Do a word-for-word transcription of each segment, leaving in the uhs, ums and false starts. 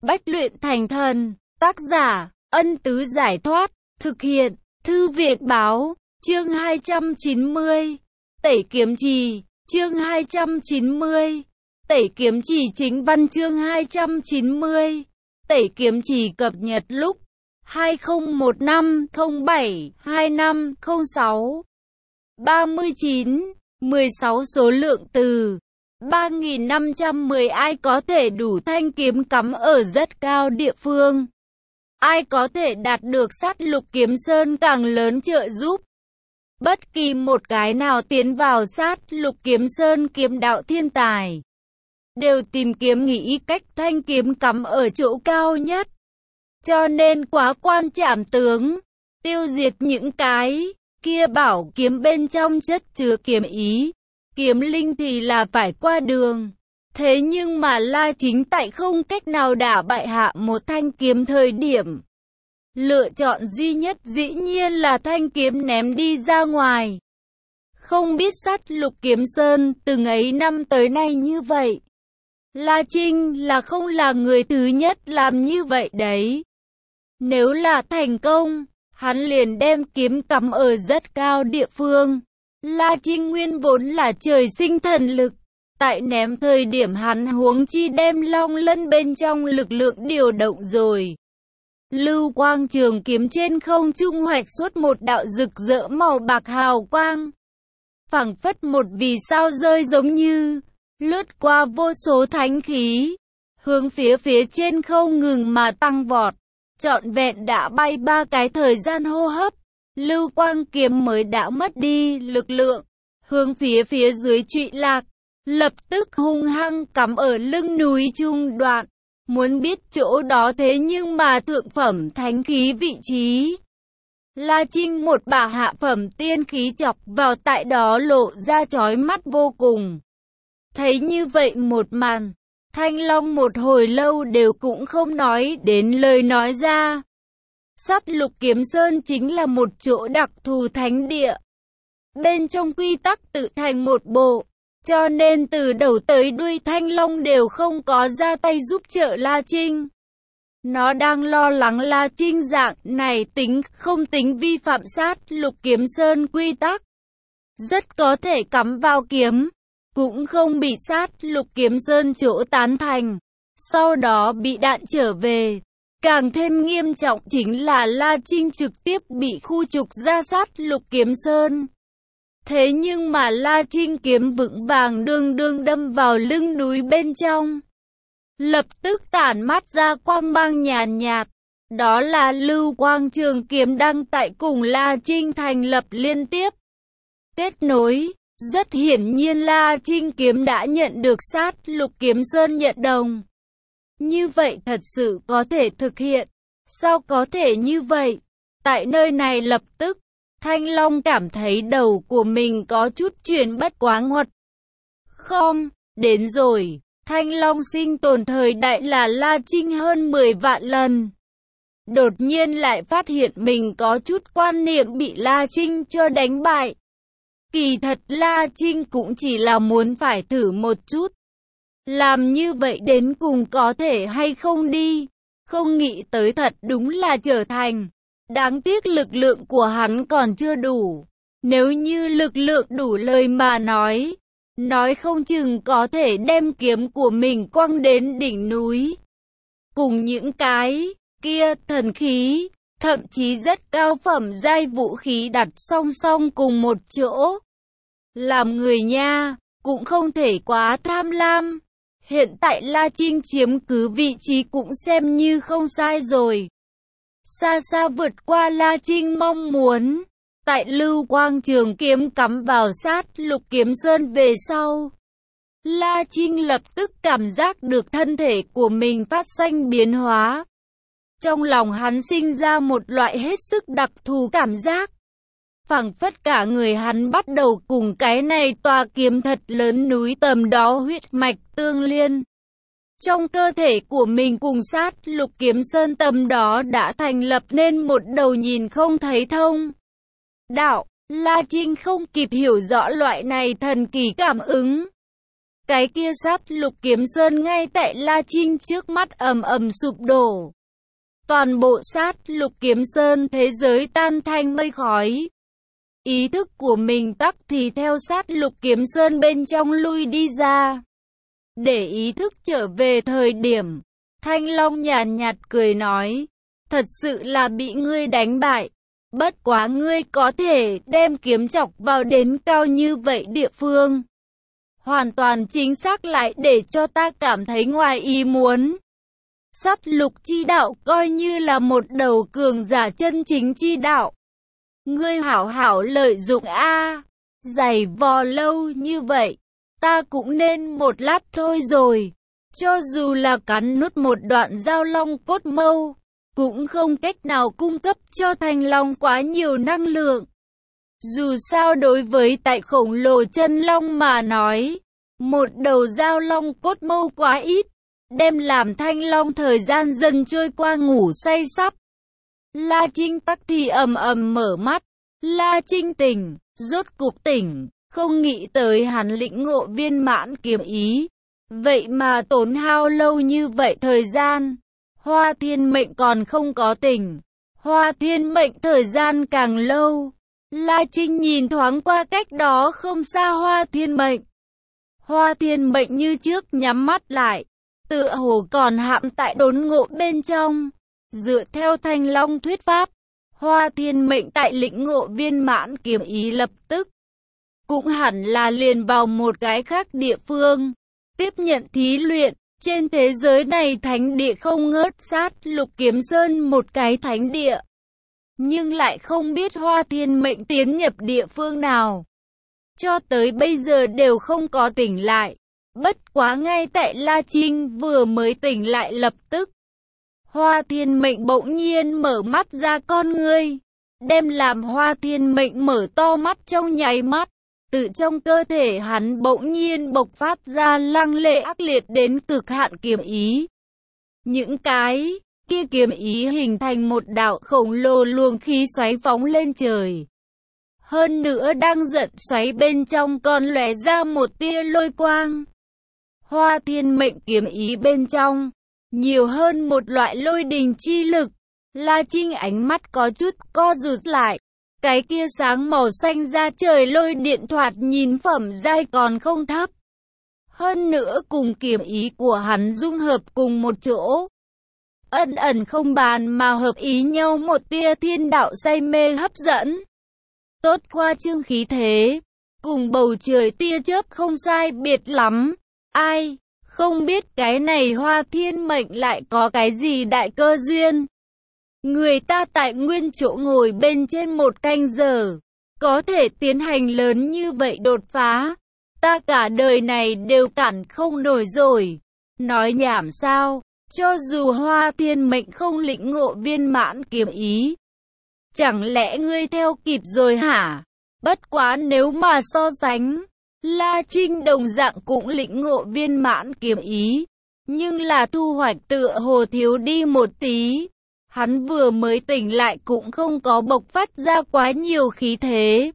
Bách luyện thành thần. Tác giả, Ân Tứ Giải Thoát. Thực hiện, Thư Viện Báo. Chương hai trăm chín mươi. Tẩy kiếm trì. Chương hai trăm chín mươi. Tẩy kiếm trì chính văn. Chương hai trăm chín mươi. Tẩy kiếm trì cập nhật lúc hai không một năm không bảy hai năm không sáu. ba mươi chín, mười sáu số lượng từ ba nghìn năm trăm mười. Ai có thể đủ thanh kiếm cắm ở rất cao địa phương? Ai có thể đạt được sát lục kiếm sơn càng lớn trợ giúp? Bất kỳ một cái nào tiến vào sát lục kiếm sơn kiếm đạo thiên tài đều tìm kiếm nghĩ cách thanh kiếm cắm ở chỗ cao nhất. Cho nên quá quan trảm tướng, tiêu diệt những cái kia bảo kiếm bên trong chất chứa kiếm ý, kiếm linh thì là phải qua đường. Thế nhưng mà La Chính tại không cách nào đả bại hạ một thanh kiếm thời điểm, lựa chọn duy nhất dĩ nhiên là thanh kiếm ném đi ra ngoài. Không biết sát lục kiếm sơn từng ấy năm tới nay như vậy, La Trinh là không là người thứ nhất làm như vậy đấy. Nếu là thành công, hắn liền đem kiếm cắm ở rất cao địa phương. La Trinh nguyên vốn là trời sinh thần lực, tại ném thời điểm hắn huống chi đem long lân bên trong lực lượng điều động rồi. Lưu quang trường kiếm trên không trung hoạch xuất một đạo rực rỡ màu bạc hào quang, phảng phất một vì sao rơi giống như lướt qua vô số thánh khí, hướng phía phía trên không ngừng mà tăng vọt. Trọn vẹn đã bay ba cái thời gian hô hấp, lưu quang kiếm mới đã mất đi lực lượng, hướng phía phía dưới trụy lạc, lập tức hung hăng cắm ở lưng núi trung đoạn. Muốn biết chỗ đó thế nhưng mà thượng phẩm thánh khí vị trí. La Trinh một bả hạ phẩm tiên khí chọc vào tại đó lộ ra chói mắt vô cùng. Thấy như vậy một màn, Thanh Long một hồi lâu đều cũng không nói đến lời nói ra. Sát lục kiếm sơn chính là một chỗ đặc thù thánh địa. Bên trong quy tắc tự thành một bộ, cho nên từ đầu tới đuôi Thanh Long đều không có ra tay giúp trợ La Trinh. Nó đang lo lắng La Trinh dạng này tính không tính vi phạm sát lục kiếm sơn quy tắc, rất có thể cắm vào kiếm, cũng không bị sát lục kiếm sơn chỗ tán thành, sau đó bị đạn trở về. Càng thêm nghiêm trọng chính là La Trinh trực tiếp bị khu trục ra sát lục kiếm sơn. Thế nhưng mà La Trinh kiếm vững vàng đương đương đâm vào lưng núi bên trong, lập tức tản mát ra quang mang nhàn nhạt, nhạt. Đó là lưu quang trường kiếm đang tại cùng La Trinh thành lập liên tiếp kết nối. Rất hiển nhiên La Trinh kiếm đã nhận được sát lục kiếm sơn nhận đồng. Như vậy thật sự có thể thực hiện. Sao có thể như vậy? Tại nơi này lập tức, Thanh Long cảm thấy đầu của mình có chút chuyển bất quá ngoặt. Không, đến rồi. Thanh Long sinh tồn thời đại là La Trinh hơn mười vạn lần. Đột nhiên lại phát hiện mình có chút quan niệm bị La Trinh cho đánh bại. Kỳ thật La Trinh cũng chỉ là muốn phải thử một chút. Làm như vậy đến cùng có thể hay không đi. Không nghĩ tới thật đúng là trở thành. Đáng tiếc lực lượng của hắn còn chưa đủ. Nếu như lực lượng đủ lời mà nói, nói không chừng có thể đem kiếm của mình quăng đến đỉnh núi. Cùng những cái kia thần khí, thậm chí rất cao phẩm giai vũ khí đặt song song cùng một chỗ. Làm người nha, cũng không thể quá tham lam. Hiện tại La Trinh chiếm cứ vị trí cũng xem như không sai rồi. Xa xa vượt qua La Trinh mong muốn. Tại lưu quang trường kiếm cắm vào sát lục kiếm sơn về sau, La Trinh lập tức cảm giác được thân thể của mình phát sinh biến hóa. Trong lòng hắn sinh ra một loại hết sức đặc thù cảm giác. Phảng phất cả người hắn bắt đầu cùng cái này tòa kiếm thật lớn núi tầm đó huyết mạch tương liên. Trong cơ thể của mình cùng sát lục kiếm sơn tầm đó đã thành lập nên một đầu nhìn không thấy thông đạo. La Trinh không kịp hiểu rõ loại này thần kỳ cảm ứng. cái kia sát lục kiếm sơn ngay tại La Trinh trước mắt ầm ầm sụp đổ. Toàn bộ sát lục kiếm sơn thế giới tan thành mây khói. Ý thức của mình tắc thì theo sát lục kiếm sơn bên trong lui đi ra. Để ý thức trở về thời điểm, Thanh Long nhàn nhạt cười nói, thật sự là bị ngươi đánh bại. Bất quá ngươi có thể đem kiếm chọc vào đến cao như vậy địa phương. Hoàn toàn chính xác lại để cho ta cảm thấy ngoài ý muốn. Sát lục chi đạo coi như là một đầu cường giả chân chính chi đạo. Ngươi hảo hảo lợi dụng a, giày vò lâu như vậy, ta cũng nên một lát thôi rồi. Cho dù là cắn nuốt một đoạn dao long cốt mâu, cũng không cách nào cung cấp cho Thanh Long quá nhiều năng lượng. Dù sao đối với tại khổng lồ chân long mà nói, một đầu dao long cốt mâu quá ít, đem làm Thanh Long thời gian dần trôi qua ngủ say sắp. La Trinh tắc thì ầm ầm mở mắt, La Trinh tỉnh, rốt cục tỉnh, không nghĩ tới hắn lĩnh ngộ viên mãn kiếm ý. Vậy mà tốn hao lâu như vậy thời gian, Hoa Thiên Mệnh còn không có tỉnh, Hoa Thiên Mệnh thời gian càng lâu. La Trinh nhìn thoáng qua cách đó không xa Hoa Thiên Mệnh. Hoa Thiên Mệnh như trước nhắm mắt lại, tựa hồ còn hãm tại đốn ngộ bên trong. Dựa theo Thanh Long thuyết pháp, Hoa Thiên Mệnh tại lĩnh ngộ viên mãn kiếm ý lập tức cũng hẳn là liền vào một cái khác địa phương, tiếp nhận thí luyện. Trên thế giới này thánh địa không ngớt, sát lục kiếm sơn một cái thánh địa, nhưng lại không biết Hoa Thiên Mệnh tiến nhập địa phương nào. Cho tới bây giờ đều không có tỉnh lại. Bất quá ngay tại La Trinh vừa mới tỉnh lại lập tức, Hoa Thiên Mệnh bỗng nhiên mở mắt ra con ngươi, đem làm Hoa Thiên Mệnh mở to mắt trong nháy mắt. Từ trong cơ thể hắn bỗng nhiên bộc phát ra lăng lệ ác liệt đến cực hạn kiếm ý. Những cái kia kiếm ý hình thành một đạo khổng lồ luồng khí xoáy phóng lên trời. Hơn nữa đang giận xoáy bên trong còn lóe ra một tia lôi quang. Hoa Thiên Mệnh kiếm ý bên trong nhiều hơn một loại lôi đình chi lực. La Trinh ánh mắt có chút co rụt lại. Cái kia sáng màu xanh ra trời lôi điện thoạt nhìn phẩm giai còn không thấp. Hơn nữa cùng kiếm ý của hắn dung hợp cùng một chỗ. Ẩn ẩn không bàn mà hợp ý nhau, một tia thiên đạo say mê hấp dẫn. Tốt khoa trương khí thế, cùng bầu trời tia chớp không sai biệt lắm. Ai, không biết cái này Hoa Thiên Mệnh lại có cái gì đại cơ duyên. Người ta tại nguyên chỗ ngồi bên trên một canh giờ, có thể tiến hành lớn như vậy đột phá. Ta cả đời này đều cản không nổi rồi. Nói nhảm sao, cho dù Hoa Thiên Mệnh không lĩnh ngộ viên mãn kiếm ý, chẳng lẽ ngươi theo kịp rồi hả? Bất quá nếu mà so sánh, La Trinh đồng dạng cũng lĩnh ngộ viên mãn kiếm ý, nhưng là thu hoạch tựa hồ thiếu đi một tí. Hắn vừa mới tỉnh lại cũng không có bộc phát ra quá nhiều khí thế.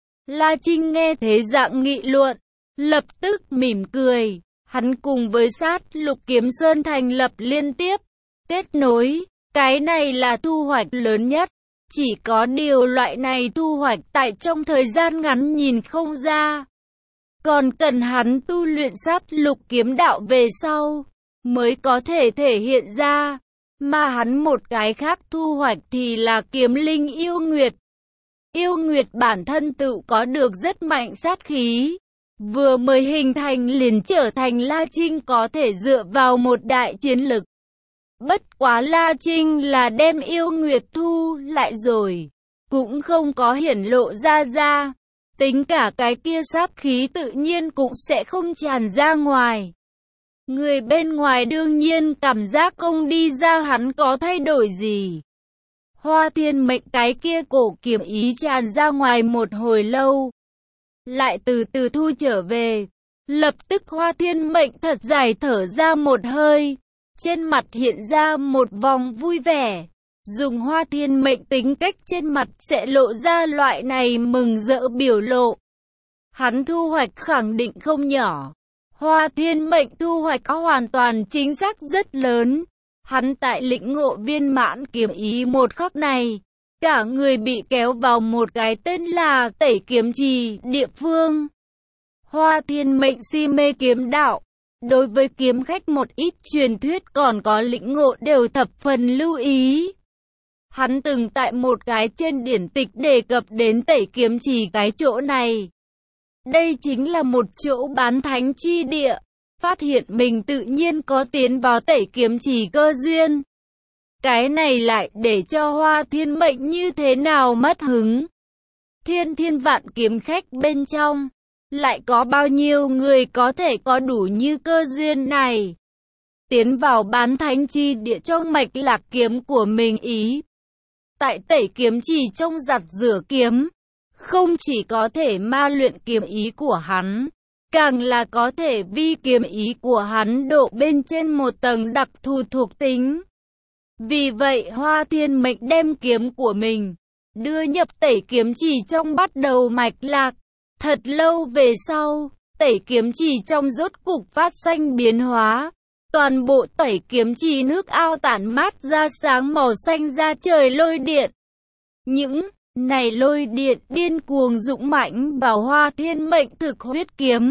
La Trinh nghe thế dạng nghị luận, lập tức mỉm cười. Hắn cùng với sát lục kiếm sơn thành lập liên tiếp kết nối. Cái này là thu hoạch lớn nhất. Chỉ có điều loại này thu hoạch tại trong thời gian ngắn nhìn không ra. Còn cần hắn tu luyện sát lục kiếm đạo về sau, mới có thể thể hiện ra. Mà hắn một cái khác thu hoạch thì là kiếm linh yêu nguyệt. Yêu nguyệt bản thân tự có được rất mạnh sát khí. Vừa mới hình thành liền trở thành La Trinh có thể dựa vào một đại chiến lực. Bất quá La Trinh là đem yêu nguyệt thu lại rồi, cũng không có hiển lộ ra ra. Tính cả cái kia sát khí tự nhiên cũng sẽ không tràn ra ngoài. Người bên ngoài đương nhiên cảm giác không đi ra hắn có thay đổi gì. Hoa Thiên Mệnh cái kia cổ kiếm ý tràn ra ngoài một hồi lâu, lại từ từ thu trở về. Lập tức Hoa Thiên Mệnh thật dài thở ra một hơi, trên mặt hiện ra một vòng vui vẻ. Dùng Hoa Thiên Mệnh tính cách trên mặt sẽ lộ ra loại này mừng rỡ biểu lộ. Hắn thu hoạch khẳng định không nhỏ. Hoa Thiên Mệnh thu hoạch có hoàn toàn chính xác rất lớn. Hắn tại lĩnh ngộ viên mãn kiếm ý một khắc này, cả người bị kéo vào một cái tên là Tẩy Kiếm Trì địa phương. Hoa Thiên Mệnh si mê kiếm đạo. Đối với kiếm khách một ít truyền thuyết còn có lĩnh ngộ đều thập phần lưu ý. Hắn từng tại một cái trên điển tịch đề cập đến Tẩy Kiếm Trì cái chỗ này. Đây chính là một chỗ bán thánh chi địa. Phát hiện mình tự nhiên có tiến vào Tẩy Kiếm Trì cơ duyên. Cái này lại để cho Hoa Thiên Mệnh như thế nào mất hứng. Thiên thiên vạn kiếm khách bên trong, lại có bao nhiêu người có thể có đủ như cơ duyên này. Tiến vào bán thánh chi địa trong mạch lạc kiếm của mình ý. Tại Tẩy Kiếm Trì trong giặt rửa kiếm, không chỉ có thể ma luyện kiếm ý của hắn, càng là có thể vi kiếm ý của hắn độ bên trên một tầng đặc thù thuộc tính. Vì vậy Hoa Thiên Mệnh đem kiếm của mình đưa nhập Tẩy Kiếm Trì trong bắt đầu mạch lạc. Thật lâu về sau, Tẩy Kiếm Trì trong rốt cục phát sinh biến hóa. Toàn bộ Tẩy Kiếm Trì nước ao tản mát ra sáng màu xanh da trời lôi điện. Những này lôi điện điên cuồng dũng mãnh vào Hoa Thiên Mệnh thực huyết kiếm.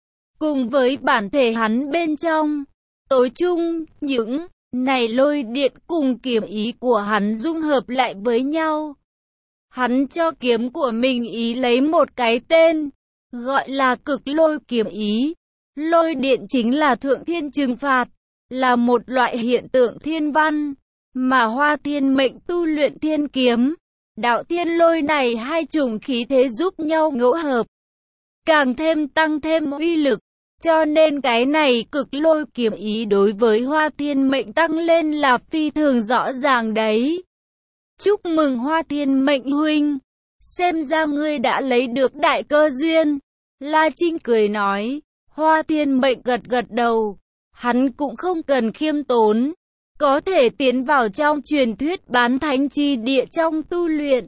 Cùng với bản thể hắn bên trong, tối chung, những này lôi điện cùng kiếm ý của hắn dung hợp lại với nhau. Hắn cho kiếm của mình ý lấy một cái tên, gọi là cực lôi kiếm ý. Lôi điện chính là thượng thiên trừng phạt, là một loại hiện tượng thiên văn, mà Hoa Thiên Mệnh tu luyện thiên kiếm. Đạo thiên lôi này hai chủng khí thế giúp nhau ngẫu hợp, càng thêm tăng thêm uy lực. Cho nên cái này cực lôi kiếm ý đối với Hoa Thiên Mệnh tăng lên là phi thường rõ ràng đấy. Chúc mừng Hoa Thiên Mệnh huynh, xem ra ngươi đã lấy được đại cơ duyên. La Trinh cười nói. Hoa Thiên Mệnh gật gật đầu, hắn cũng không cần khiêm tốn, có thể tiến vào trong truyền thuyết bán thánh chi địa trong tu luyện,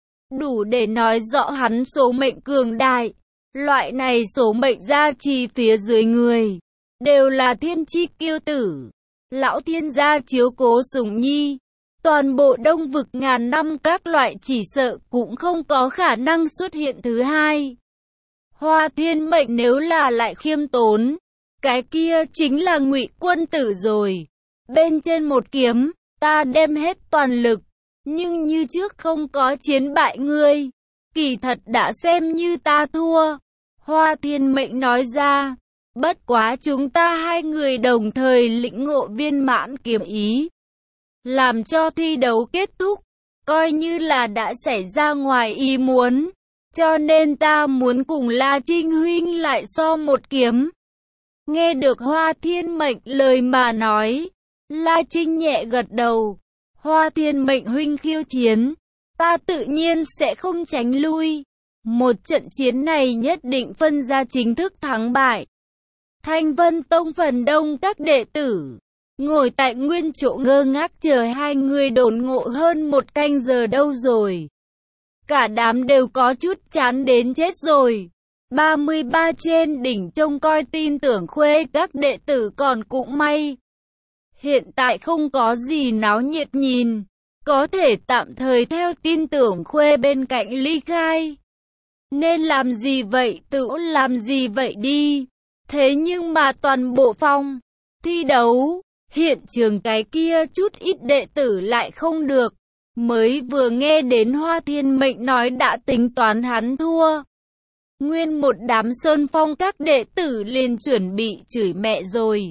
đủ để nói rõ hắn số mệnh cường đại. Loại này số mệnh gia trì phía dưới người, đều là thiên chi kiêu tử, lão thiên gia chiếu cố sủng nhi. Toàn bộ Đông vực ngàn năm các loại chỉ sợ cũng không có khả năng xuất hiện thứ hai. Hoa Thiên Mệnh nếu là lại khiêm tốn, cái kia chính là Ngụy Quân Tử rồi. Bên trên một kiếm, ta đem hết toàn lực, nhưng như trước không có chiến bại ngươi, kỳ thật đã xem như ta thua. Hoa Thiên Mệnh nói ra, bất quá chúng ta hai người đồng thời lĩnh ngộ viên mãn kiếm ý, làm cho thi đấu kết thúc, coi như là đã xảy ra ngoài ý muốn, cho nên ta muốn cùng La Trinh huynh lại so một kiếm. Nghe được Hoa Thiên Mệnh lời mà nói, La Trinh nhẹ gật đầu. Hoa Thiên Mệnh huynh khiêu chiến, ta tự nhiên sẽ không tránh lui. Một trận chiến này nhất định phân ra chính thức thắng bại. Thanh Vân Tông phần đông các đệ tử ngồi tại nguyên chỗ ngơ ngác chờ hai người đốn ngộ hơn một canh giờ đâu rồi. Cả đám đều có chút chán đến chết rồi. ba mươi ba trên đỉnh trông coi tin tưởng khuê các đệ tử còn cũng may. Hiện tại không có gì náo nhiệt nhìn, có thể tạm thời theo tin tưởng khuê bên cạnh ly khai. Nên làm gì vậy tự làm gì vậy đi. Thế nhưng mà toàn bộ phòng thi đấu, hiện trường cái kia chút ít đệ tử lại không được. Mới vừa nghe đến Hoa Thiên Mệnh nói đã tính toán hắn thua. Nguyên một đám Sơn Phong các đệ tử liền chuẩn bị chửi mẹ rồi.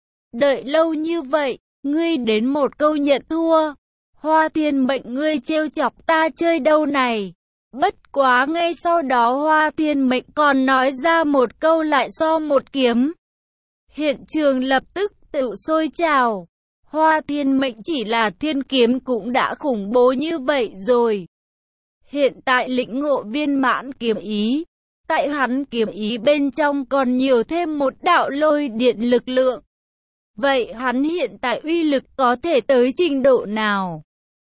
Đợi lâu như vậy, ngươi đến một câu nhận thua. Hoa Thiên Mệnh ngươi trêu chọc ta chơi đâu này. Bất quá ngay sau đó Hoa Thiên Mệnh còn nói ra một câu lại so một kiếm. Hiện trường lập tức tự sôi trào. Hoa Thiên Mệnh chỉ là thiên kiếm cũng đã khủng bố như vậy rồi. Hiện tại lĩnh ngộ viên mãn kiếm ý. Tại hắn kiếm ý bên trong còn nhiều thêm một đạo lôi điện lực lượng. Vậy hắn hiện tại uy lực có thể tới trình độ nào?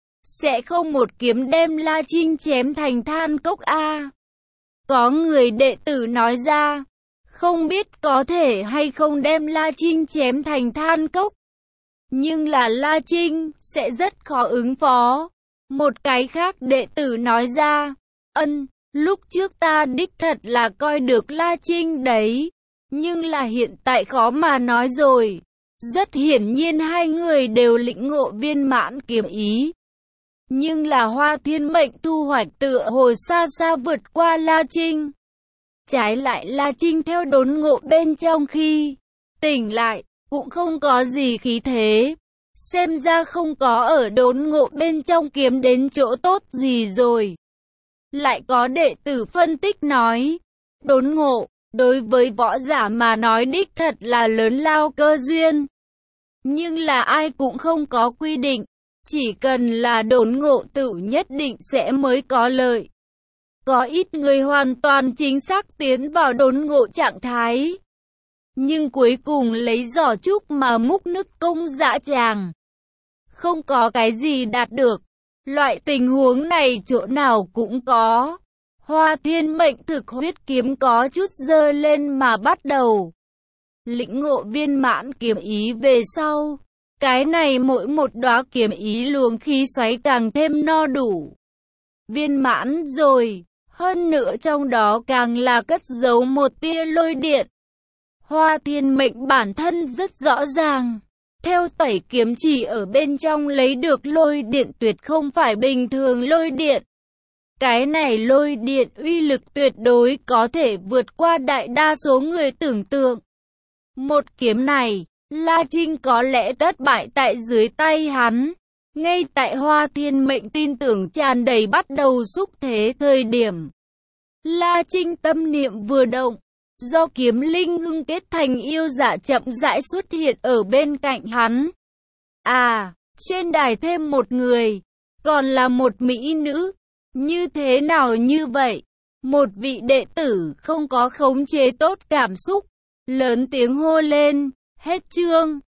Sẽ không một kiếm đem La Trinh chém thành than cốc a? Có người đệ tử nói ra. không biết có thể hay không đem La Trinh chém thành than cốc. Nhưng là La Trinh sẽ rất khó ứng phó. Một cái khác đệ tử nói ra, ân, lúc trước ta đích thật là coi được La Trinh đấy, nhưng là hiện tại khó mà nói rồi. Rất hiển nhiên hai người đều lĩnh ngộ viên mãn kiếm ý. Nhưng là Hoa Thiên Mệnh thu hoạch tựa hồ xa xa vượt qua La Trinh. Trái lại La Trinh theo đốn ngộ bên trong khi tỉnh lại, cũng không có gì khí thế. Xem ra không có ở đốn ngộ bên trong kiếm đến chỗ tốt gì rồi. Lại có đệ tử phân tích nói, đốn ngộ, đối với võ giả mà nói đích thật là lớn lao cơ duyên. Nhưng là ai cũng không có quy định, chỉ cần là đốn ngộ tự nhất định sẽ mới có lợi. Có ít người hoàn toàn chính xác tiến vào đốn ngộ trạng thái, nhưng cuối cùng lấy giỏ trúc mà múc nước công dã tràng. Không có cái gì đạt được. Loại tình huống này chỗ nào cũng có. Hoa Thiên Mệnh thực huyết kiếm có chút dơ lên mà bắt đầu lĩnh ngộ viên mãn kiếm ý về sau. Cái này mỗi một đóa kiếm ý luồng khí xoáy càng thêm no đủ. Viên mãn rồi, hơn nữa trong đó càng là cất giấu một tia lôi điện. Hoa Thiên Mệnh bản thân rất rõ ràng. Theo tẩy kiếm chỉ ở bên trong lấy được lôi điện tuyệt không phải bình thường lôi điện. Cái này lôi điện uy lực tuyệt đối có thể vượt qua đại đa số người tưởng tượng. Một kiếm này, La Trinh có lẽ thất bại tại dưới tay hắn. Ngay tại Hoa Thiên Mệnh tin tưởng tràn đầy bắt đầu xúc thế thời điểm. La Trinh tâm niệm vừa động. Do kiếm linh ngưng kết thành yêu dạ chậm rãi xuất hiện ở bên cạnh hắn. À, trên đài thêm một người, còn là một mỹ nữ. Như thế nào như vậy? Một vị đệ tử không có khống chế tốt cảm xúc, lớn tiếng hô lên, hết chương.